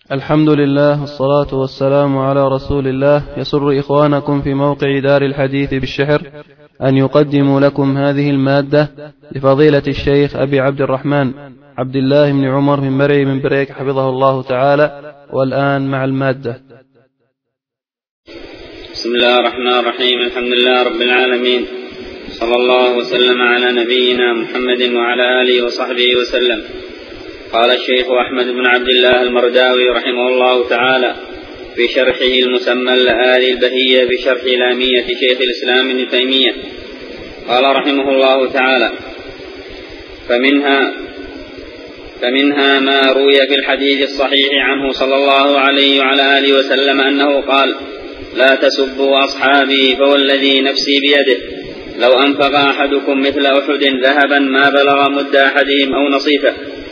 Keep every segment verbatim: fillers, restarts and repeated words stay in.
الحمد لله والصلاة والسلام على رسول الله. يسر إخوانكم في موقع دار الحديث بالشحر أن يقدموا لكم هذه المادة لفضيلة الشيخ أبي عبد الرحمن عبد الله بن عمر بن مرعي من بريك حفظه الله تعالى. والآن مع المادة. بسم الله الرحمن الرحيم. الحمد لله رب العالمين، صلى الله وسلم على نبينا محمد وعلى آله وصحبه وسلم. قال الشيخ أحمد بن عبد الله المرداوي رحمه الله تعالى في شرحه المسمى اللآلي البهية بشرح لامية شيخ الإسلام ابن تيمية، قال رحمه الله تعالى: فمنها فمنها ما روي في الحديث الصحيح عنه صلى الله عليه وعلى آله وسلم أنه قال: لا تسبوا أصحابي فوالذي نفسي بيده لو أنفق أحدكم مثل أحد ذهبا ما بلغ مد أحدهم أو نصيفه.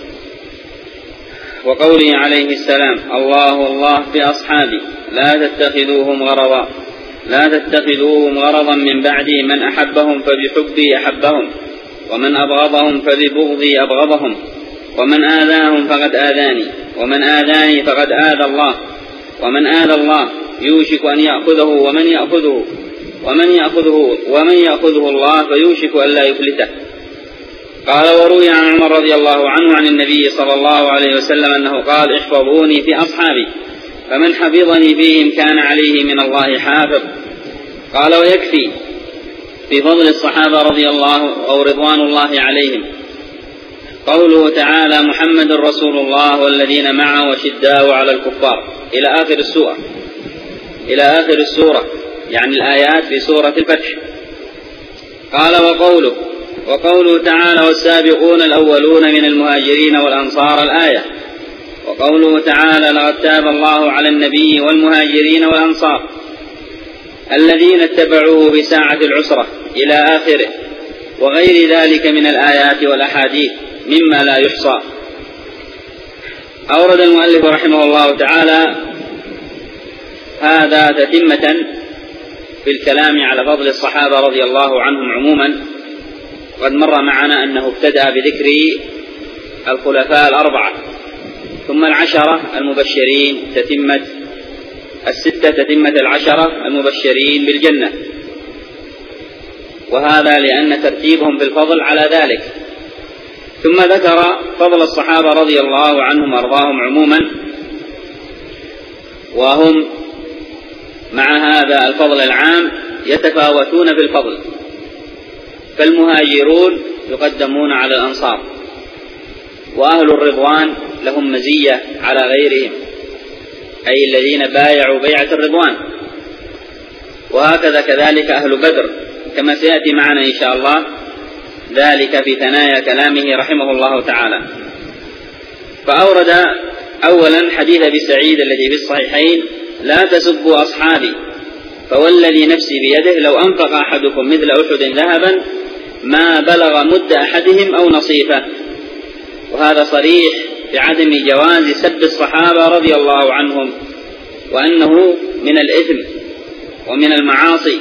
وقوله عليه السلام: الله الله في أصحابي لا تتخذوهم غرضا لا تتخذوهم غرضا من بعدي، من أحبهم فبحبي أحبهم، ومن أبغضهم فببغضي أبغضهم، ومن آذاهم فقد آذاني، ومن آذاني فقد آذى الله، ومن آذى الله يوشك أن يأخذه ومن يأخذه ومن يأخذه ومن يأخذه الله فيوشك أن لا يفلته. قال: وروي عن عمر رضي الله عنه عن النبي صلى الله عليه وسلم أنه قال: احفظوني في أصحابي فمن حفظني فيهم كان عليه من الله حافظ. قال: ويكفي في فضل الصحابة رضي الله أو رضوان الله عليهم قوله تعالى: محمد رسول الله والذين معه وشداء على الكفار إلى آخر السورة إلى آخر السورة يعني الآيات في سورة الفتح. قال: وقوله وقوله تعالى: والسابقون الأولون من المهاجرين والأنصار الآية. وقوله تعالى: لقد تاب الله على النبي والمهاجرين والأنصار الذين اتبعوه في ساعة العسرة إلى آخره، وغير ذلك من الآيات والأحاديث مما لا يحصى. أورد المؤلف رحمه الله تعالى هذا تتمة في الكلام على فضل الصحابة رضي الله عنهم عموما. قد مر معنا أنه ابتدأ بذكر الخلفاء الأربعة، ثم العشرة المبشرين تتمة الستة تتمة العشرة المبشرين بالجنة، وهذا لأن ترتيبهم في الفضل على ذلك. ثم ذكر فضل الصحابة رضي الله عنهم وارضاهم عموما، وهم مع هذا الفضل العام يتفاوتون في الفضل، فالمهاجرون يقدمون على الأنصار، وأهل الرضوان لهم مزية على غيرهم، أي الذين بايعوا بيعة الرضوان. وهكذا كذلك أهل بدر، كما سيأتي معنا إن شاء الله ذلك في ثنايا كلامه رحمه الله تعالى. فأورد أولا حديث أبي سعيد الذي في الصحيحين: لا تسبوا أصحابي فوالذي نفسي بيده لو أنفق أحدكم مثل أحد ذهبا ما بلغ مد أحدهم أو نصيفه. وهذا صريح بعدم جواز سب الصحابة رضي الله عنهم، وأنه من الإثم ومن المعاصي،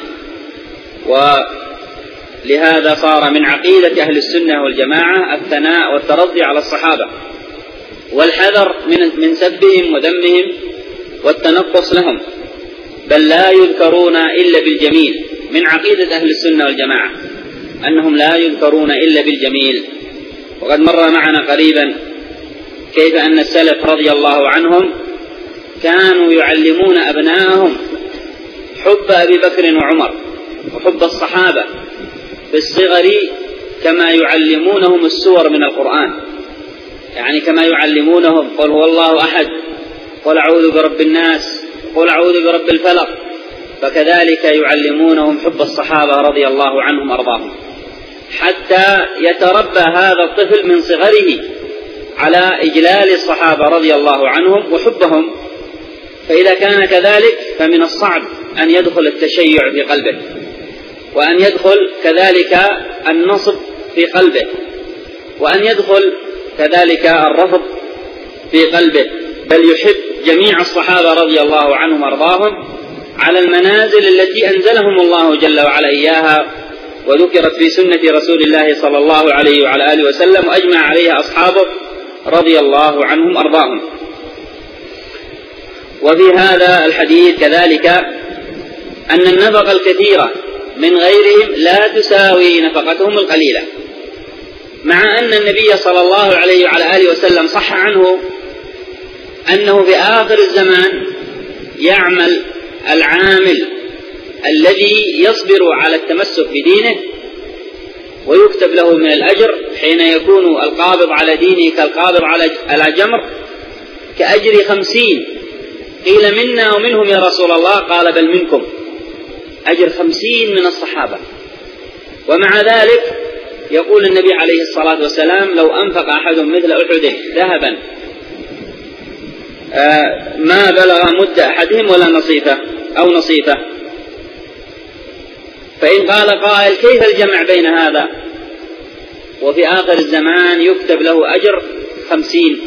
ولهذا صار من عقيدة أهل السنة والجماعة الثناء والترضي على الصحابة والحذر من من سبهم وذمهم والتنقص لهم، بل لا يذكرون إلا بالجميل. من عقيدة أهل السنة والجماعة أنهم لا يذكرون إلا بالجميل. وقد مر معنا قريبا كيف أن السلف رضي الله عنهم كانوا يعلمون أبنائهم حب أبي بكر وعمر وحب الصحابة في الصغر كما يعلمونهم السور من القرآن، يعني كما يعلمونهم قل هو الله أحد، قل أعوذ برب الناس، قل أعوذ برب الفلق، فكذلك يعلمونهم حب الصحابة رضي الله عنهم وأرضاهم، حتى يتربى هذا الطفل من صغره على إجلال الصحابة رضي الله عنهم وحبهم. فإذا كان كذلك فمن الصعب أن يدخل التشيع في قلبه، وأن يدخل كذلك النصب في قلبه، وأن يدخل كذلك الرفض في قلبه، بل يحب جميع الصحابة رضي الله عنهم وارضاهم على المنازل التي أنزلهم الله جل وعلا إياها، وذكرت في سنة رسول الله صلى الله عليه وعلى آله وسلم، وأجمع عليها أصحابه رضي الله عنهم وارضاهم. وفي هذا الحديث كذلك أن النفقة الكثيرة من غيرهم لا تساوي نفقتهم القليلة، مع أن النبي صلى الله عليه وعلى آله وسلم صح عنه أنه في آخر الزمان يعمل العامل الذي يصبر على التمسك بدينه ويكتب له من الأجر حين يكون القابض على دينه كالقابض على جمر كأجر خمسين. قيل منا ومنهم يا رسول الله؟ قال بل منكم، أجر خمسين من الصحابة. ومع ذلك يقول النبي عليه الصلاة والسلام لو أنفق أحد مثل أحد ذهبا آه ما بلغ مد أحدهم ولا نصيفه أو نصيفه. فإن قال قائل كيف الجمع بين هذا وفي آخر الزمان يكتب له أجر خمسين؟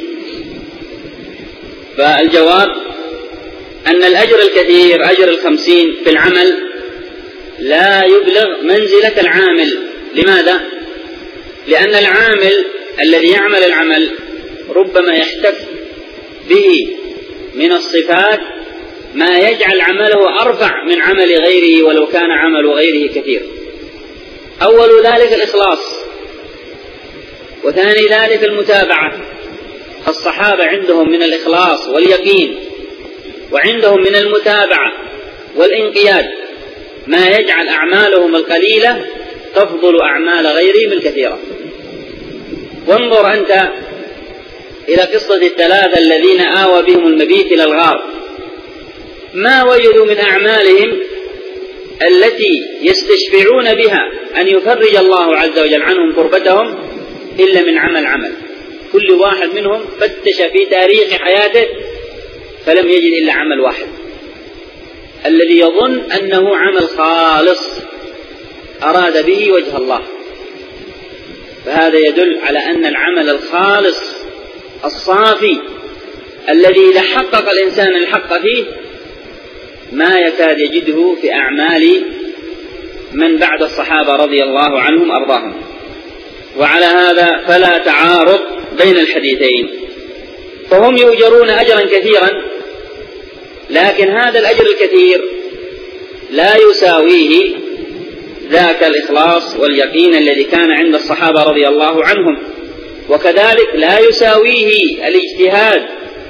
فالجواب أن الأجر الكثير أجر الخمسين في العمل لا يبلغ منزلة العامل. لماذا؟ لأن العامل الذي يعمل العمل ربما يحتف به من الصفات ما يجعل عمله أرفع من عمل غيره ولو كان عمل غيره كثير. أول ذلك الإخلاص، وثاني ذلك المتابعة. الصحابة عندهم من الإخلاص واليقين وعندهم من المتابعة والانقياد ما يجعل أعمالهم القليلة تفضل أعمال غيرهم الكثيرة. وانظر أنت إلى قصة الثلاثة الذين آوى بهم المبيت إلى الغار، ما وجدوا من أعمالهم التي يستشفعون بها أن يفرج الله عز وجل عنهم كربتهم إلا من عمل عمل. كل واحد منهم فتش في تاريخ حياته فلم يجد إلا عمل واحد الذي يظن أنه عمل خالص أراد به وجه الله. فهذا يدل على أن العمل الخالص الصافي الذي إذا حقق الإنسان الحق فيه ما يكاد يجده في أعمال من بعد الصحابة رضي الله عنهم أرضاهم. وعلى هذا فلا تعارض بين الحديثين، فهم يؤجرون أجرا كثيرا، لكن هذا الأجر الكثير لا يساويه ذاك الإخلاص واليقين الذي كان عند الصحابة رضي الله عنهم، وكذلك لا يساويه الاجتهاد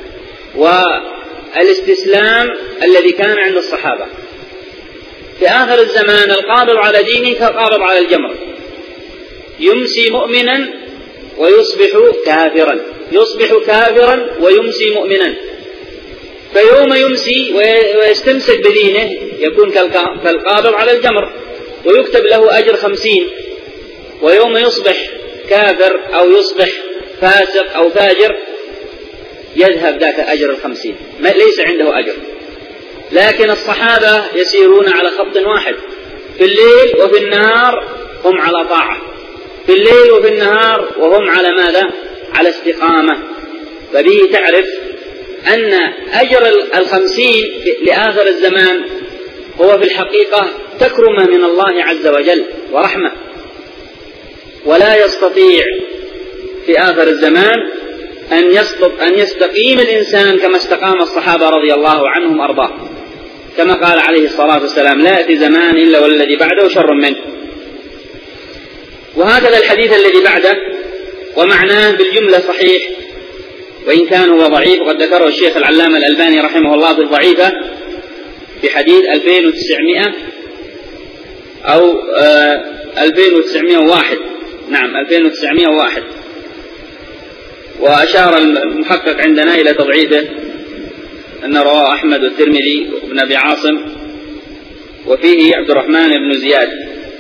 والاستسلام الذي كان عند الصحابة. في آخر الزمان القابض على دينه كالقابض على الجمر، يمسي مؤمنا ويصبح كافرا، يصبح كافرا ويمسي مؤمنا. فيوم يمسي ويستمسك بدينه يكون كالقابض على الجمر ويكتب له أجر خمسين، ويوم يصبح كافر أو يصبح فاسق أو فاجر يذهب ذاك أجر الخمسين، ليس عنده أجر. لكن الصحابة يسيرون على خط واحد، في الليل وفي النهار هم على طاعة، في الليل وفي النهار وهم على ماذا؟ على استقامة. فبه تعرف أن أجر الخمسين لآخر الزمان هو في الحقيقة تكرمة من الله عز وجل ورحمة، ولا يستطيع في آخر الزمان أن يسقط أن يستقيم الإنسان كما استقام الصحابة رضي الله عنهم أرضاهم، كما قال عليه الصلاة والسلام لا يأتي زمان إلا والذي بعده شر منه. وهكذا الحديث الذي بعده ومعناه بالجملة صحيح، وإن كان هو ضعيف وقد ذكره الشيخ العلامة الألباني رحمه الله في الضعيفة في حديث ألفين وتسعمائة أو ألفين وتسعمائة وواحد، نعم ألفين وتسعمائة وواحد. وأشار المحقق عندنا إلى تضعيفه أن رواه أحمد والترمذي وابن أبي عاصم وفيه عبد الرحمن بن زياد،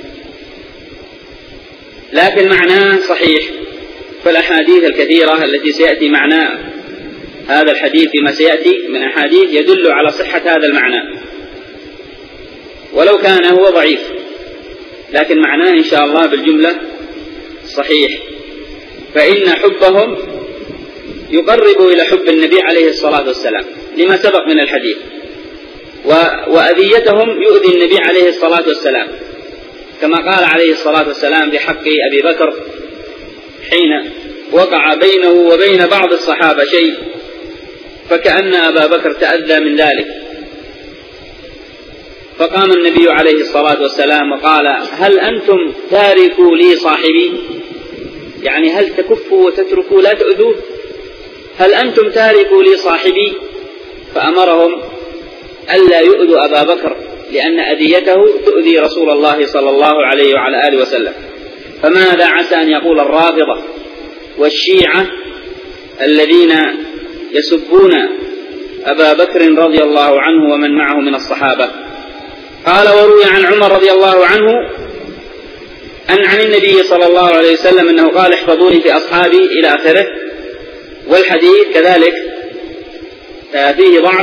لكن معناه صحيح. فالأحاديث الكثيرة التي سيأتي معناه هذا الحديث فيما سيأتي من أحاديث يدل على صحة هذا المعنى، ولو كان هو ضعيف لكن معناه إن شاء الله بالجملة صحيح. فإن حبهم يقرب إلى حب النبي عليه الصلاة والسلام لما سبق من الحديث، وأذيتهم يؤذي النبي عليه الصلاة والسلام، كما قال عليه الصلاة والسلام بحق أبي بكر حين وقع بينه وبين بعض الصحابة شيء فكأن أبا بكر تأذى من ذلك، فقام النبي عليه الصلاة والسلام وقال: هل أنتم تاركوا لي صاحبي؟ يعني هل تكفوا وتتركوا لا تؤذوه؟ هل أنتم تاركوا لي صاحبي؟ فأمرهم ألا يؤذوا أبا بكر، لأن أذيته تؤذي رسول الله صلى الله عليه وعلى آله وسلم. فماذا عسى أن يقول الرافضة والشيعة الذين يسبون أبا بكر رضي الله عنه ومن معه من الصحابة؟ قال: وروي عن عمر رضي الله عنه أن عن النبي صلى الله عليه وسلم أنه قال: احفظوني في أصحابي إلى آخره. والحديث كذلك فيه ضعف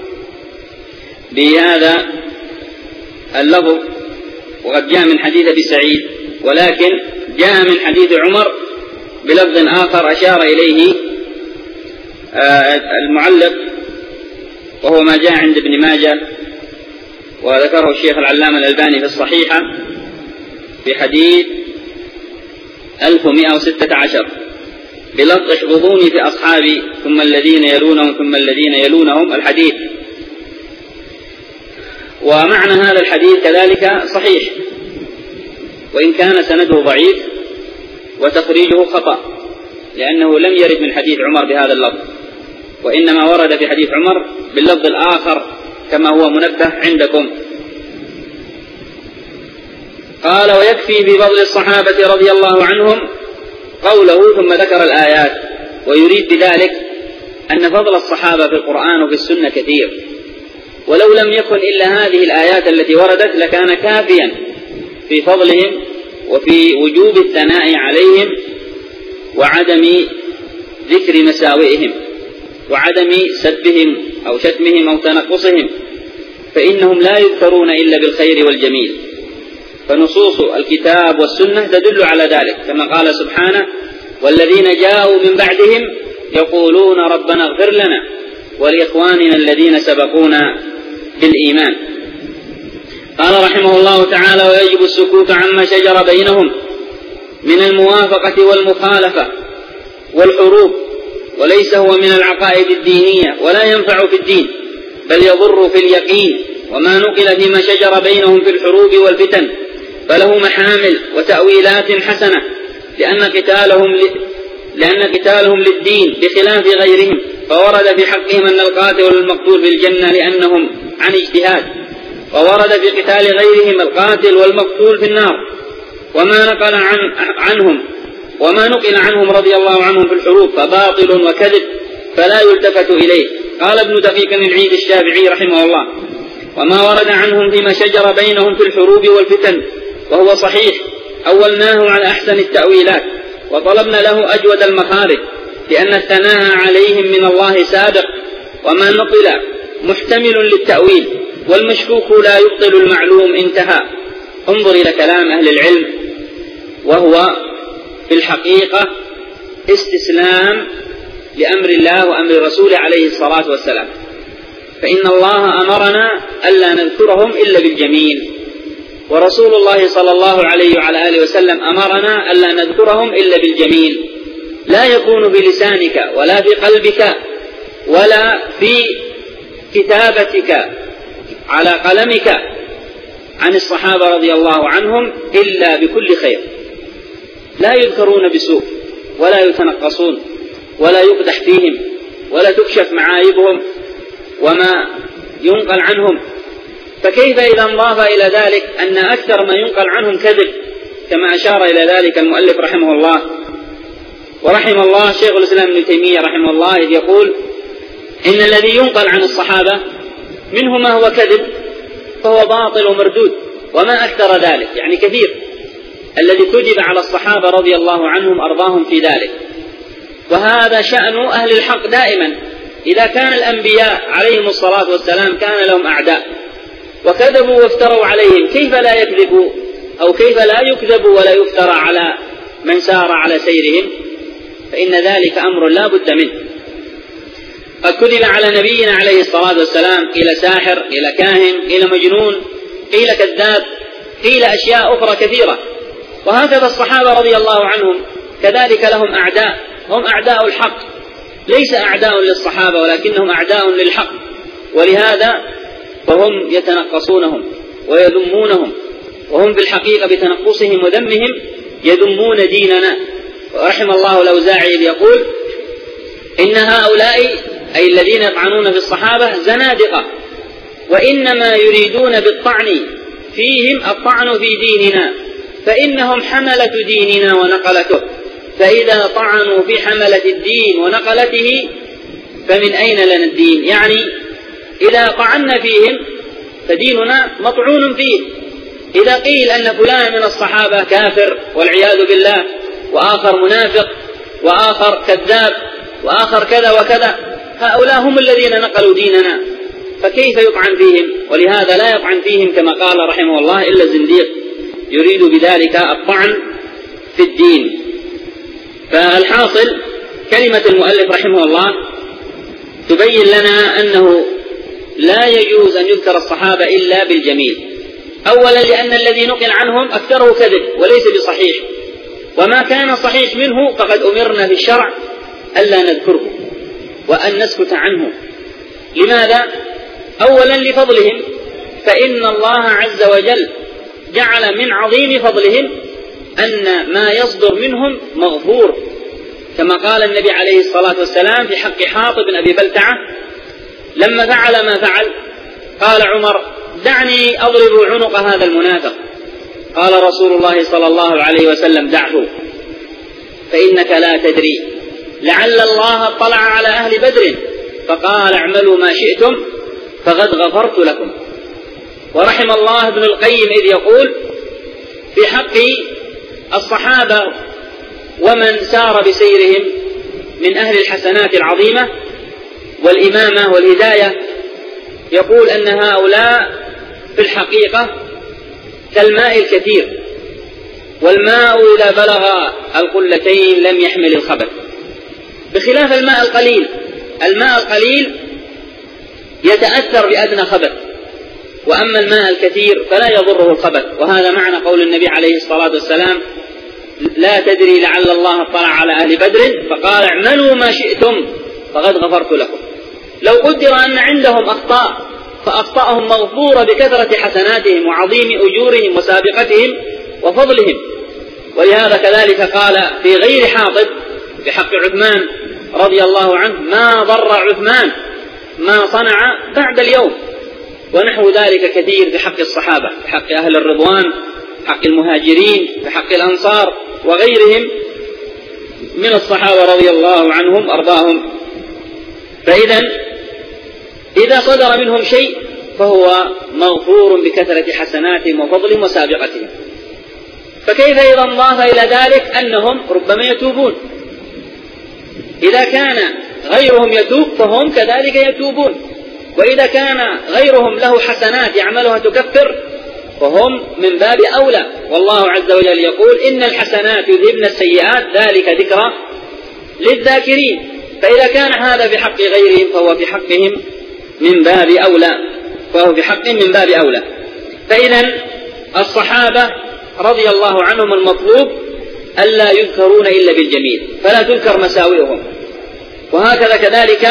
بهذا اللفظ، وقد جاء من حديث أبي سعيد، ولكن جاء من حديث عمر بلفظ آخر أشار إليه المعلق، وهو ما جاء عند ابن ماجه، وذكره الشيخ العلامة الألباني في الصحيحة في حديث ألف ومئة وستة عشر بلفظ: احفظوني في أصحابي ثم الذين يلونهم ثم الذين يلونهم الحديث. ومعنى هذا الحديث كذلك صحيح، وإن كان سنده ضعيف وتخريجه خطأ، لأنه لم يرد من حديث عمر بهذا اللفظ، وإنما ورد في حديث عمر باللفظ الآخر كما هو منبه عندكم. قال: ويكفي بفضل الصحابة رضي الله عنهم قوله، ثم ذكر الآيات، ويريد بذلك أن فضل الصحابة في القرآن وفي السنة كثير، ولو لم يكن إلا هذه الآيات التي وردت لكان كافيا في فضلهم وفي وجوب الثناء عليهم وعدم ذكر مساوئهم وعدم سبهم أو شتمهم أو تنقصهم، فإنهم لا يذكرون إلا بالخير والجميل. فنصوص الكتاب والسنة تدل على ذلك، كما قال سبحانه: والذين جاءوا من بعدهم يقولون ربنا اغفر لنا ولإخواننا الذين سبقونا بالإيمان. قال رحمه الله تعالى: ويجب السكوت عما شجر بينهم من الموافقة والمخالفة والحروب، وليس هو من العقائد الدينية ولا ينفع في الدين، بل يضر في اليقين. وما نقل فيما شجر بينهم في الحروب والفتن فله محامل وتأويلات حسنة، لأن قتالهم ل... لأن قتالهم للدين بخلاف غيرهم، فورد في حقهم أن القاتل والمقتول بالجنة لأنهم عن اجتهاد، وورد في قتال غيرهم القاتل والمقتول في النار. وما نقل عن عنهم وما نقل عنهم رضي الله عنهم في الحروب فباطل وكذب فلا يلتفت إليه. قال ابن دقيق العيد الشافعي رحمه الله: وما ورد عنهم فيما شجر بينهم في الحروب والفتن وهو صحيح أولناه على أحسن التأويلات، وطلبنا له أجود المخارج، لأن الثناء عليهم من الله سابق، وما نقل محتمل للتأويل، والمشكوك لا يبطل المعلوم. انتهى. انظر إلى كلام أهل العلم، وهو في الحقيقة استسلام لأمر الله وأمر رسوله عليه الصلاة والسلام. فإن الله أمرنا ألا نذكرهم إلا بالجميل، ورسول الله صلى الله عليه وعلى آله وسلم أمرنا ألا نذكرهم إلا بالجميل، لا يكون بلسانك ولا في قلبك ولا في كتابتك على قلمك عن الصحابة رضي الله عنهم إلا بكل خير. لا يذكرون بسوء ولا يتنقصون ولا يقدح فيهم ولا تكشف معايبهم وما ينقل عنهم. فكيف إذا انضاف إلى ذلك أن أكثر ما ينقل عنهم كذب، كما أشار إلى ذلك المؤلف رحمه الله ورحم الله شيخ الإسلام ابن تيمية رحمه الله، إذ يقول: إن الذي ينقل عن الصحابة منه ما هو كذب فهو باطل ومردود، وما أكثر ذلك، يعني كثير الذي كذب على الصحابة رضي الله عنهم أرضاهم في ذلك. وهذا شأن أهل الحق دائما، إذا كان الأنبياء عليهم الصلاة والسلام كان لهم أعداء وكذبوا وافتروا عليهم، كيف لا يكذبوا أو كيف لا يكذبوا ولا يفترى على من سار على سيرهم؟ فإن ذلك أمر لا بد منه. قد كذب على نبينا عليه الصلاة والسلام، قيل ساحر، قيل كاهن، قيل مجنون، قيل كذاب، قيل أشياء أخرى كثيرة. وهكذا الصحابة رضي الله عنهم كذلك لهم أعداء، هم أعداء الحق، ليس أعداء للصحابة ولكنهم أعداء للحق، ولهذا فهم يتنقصونهم ويذمونهم، وهم في الحقيقة بتنقصهم وذمهم يذمون ديننا. ورحم الله الأوزاعي إذ يقول إن هؤلاء أي الذين يطعنون في الصحابة زنادقة، وإنما يريدون بالطعن فيهم الطعن في ديننا، فإنهم حملة ديننا ونقلته، فإذا طعنوا في حملة الدين ونقلته فمن أين لنا الدين؟ يعني إذا طعنا فيهم فديننا مطعون فيه. إذا قيل أن فلان من الصحابة كافر والعياذ بالله، وآخر منافق، وآخر كذاب، وآخر كذا وكذا، هؤلاء هم الذين نقلوا ديننا، فكيف يطعن فيهم؟ ولهذا لا يطعن فيهم كما قال رحمه الله إلا الزنديق يريد بذلك الطعن في الدين. فالحاصل كلمة المؤلف رحمه الله تبين لنا أنه لا يجوز أن يذكر الصحابة إلا بالجميل، أولا لأن الذي نقل عنهم أكثره كذب وليس بصحيح، وما كان صحيح منه فقد أمرنا في الشرع ألا نذكره وأن نسكت عنه. لماذا؟ أولا لفضلهم، فإن الله عز وجل جعل من عظيم فضلهم أن ما يصدر منهم مغفور، كما قال النبي عليه الصلاة والسلام في حق حاطب بن أبي بلتعة لما فعل ما فعل، قال عمر دعني أضرب عنق هذا المنافق، قال رسول الله صلى الله عليه وسلم دعه فإنك لا تدري لعل الله اطلع على أهل بدر فقال اعملوا ما شئتم فقد غفرت لكم. ورحم الله ابن القيم إذ يقول في حق الصحابة ومن سار بسيرهم من أهل الحسنات العظيمة والإمامة والهداية، يقول أن هؤلاء في الحقيقة كالماء الكثير، والماء إذا بلغ القلتين لم يحمل الخبث، بخلاف الماء القليل. الماء القليل يتأثر بأدنى خبث، وأما الماء الكثير فلا يضره الخبث. وهذا معنى قول النبي عليه الصلاة والسلام لا تدري لعل الله اطلع على أهل بدر فقال اعملوا ما شئتم فقد غفرت لكم. لو قدر أن عندهم أخطاء فأخطاءهم مغفورة بكثرة حسناتهم وعظيم أجورهم وسابقتهم وفضلهم. ولهذا كذلك قال في غير حاطب بحق عثمان رضي الله عنه ما ضر عثمان ما صنع بعد اليوم. ونحو ذلك كثير بحق الصحابة، بحق أهل الرضوان، بحق المهاجرين، بحق الأنصار وغيرهم من الصحابة رضي الله عنهم أرضاهم. فإذا إذا صدر منهم شيء فهو مغفور بكثرة حسناتهم وفضلهم وسابقتهم. فكيف إذا انضاف إلى ذلك أنهم ربما يتوبون؟ إذا كان غيرهم يتوب فهم كذلك يتوبون، وإذا كان غيرهم له حسنات يعملها تكفر فهم من باب أولى. والله عز وجل يقول إن الحسنات يذهبن السيئات ذلك ذكرى للذاكرين. فإذا كان هذا في حق غيرهم فهو في حقهم من باب أولى، فهو في حقهم من باب أولى. فإذا الصحابة رضي الله عنهم المطلوب ألا يذكرون إلا بالجميل، فلا تذكر مساوئهم. وهكذا كذلك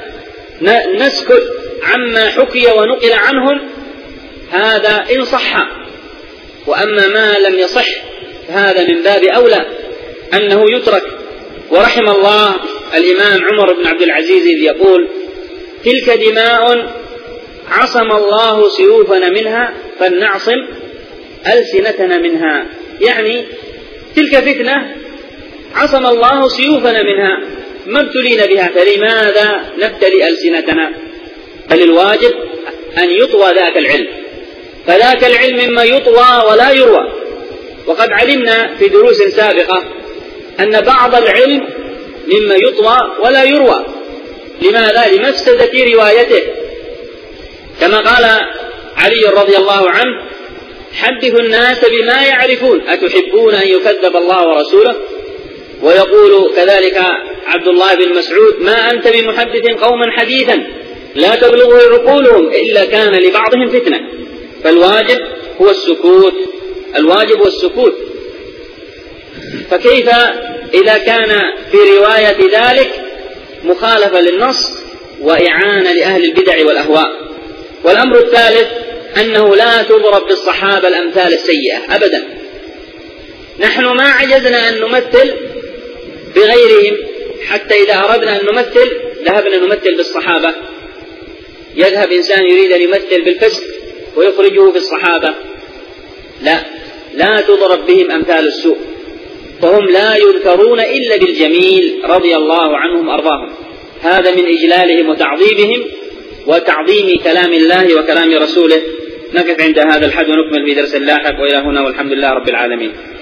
نسكت عما حكي ونقل عنهم، هذا إن صح، وأما ما لم يصح فهذا من باب أولى أنه يترك. ورحم الله الإمام عمر بن عبد العزيز إذ يقول تلك دماء عصم الله سيوفنا منها فلنعصم ألسنتنا منها، يعني تلك فتنة عصم الله سيوفنا منها ما ابتلينا بها، فلماذا نبتلي ألسنتنا؟ بل الواجب أن يطوى ذاك العلم، فذاك العلم مما يطوى ولا يروى. وقد علمنا في دروس سابقة أن بعض العلم مما يطوى ولا يروى. لماذا؟ لمفسدة روايته، كما قال علي رضي الله عنه حدثوا الناس بما يعرفون أتحبون أن يكذب الله ورسوله. ويقول كذلك عبد الله بن مسعود ما أنت بمحدث قوما حديثا لا تبلغه عقولهم إلا كان لبعضهم فتنة. فالواجب هو السكوت، الواجب هو السكوت. فكيف إذا كان في رواية ذلك مخالفة للنص وإعانة لأهل البدع والأهواء. والأمر الثالث أنه لا تضرب بالصحابة الأمثال السيئة أبدا. نحن ما عجزنا أن نمثل بغيرهم، حتى إذا أردنا أن نمثل ذهبنا نمثل بالصحابة. يذهب إنسان يريد أن يمثل بالفسق ويخرجه بالصحابة. لا، لا تضرب بهم أمثال السوء، فهم لا يذكرون إلا بالجميل رضي الله عنهم أرضاهم. هذا من إجلالهم وتعظيمهم وتعظيم كلام الله وكلام رسوله. نقف عند هذا الحد ونكمل في درس لاحق، وإلى هنا والحمد لله رب العالمين.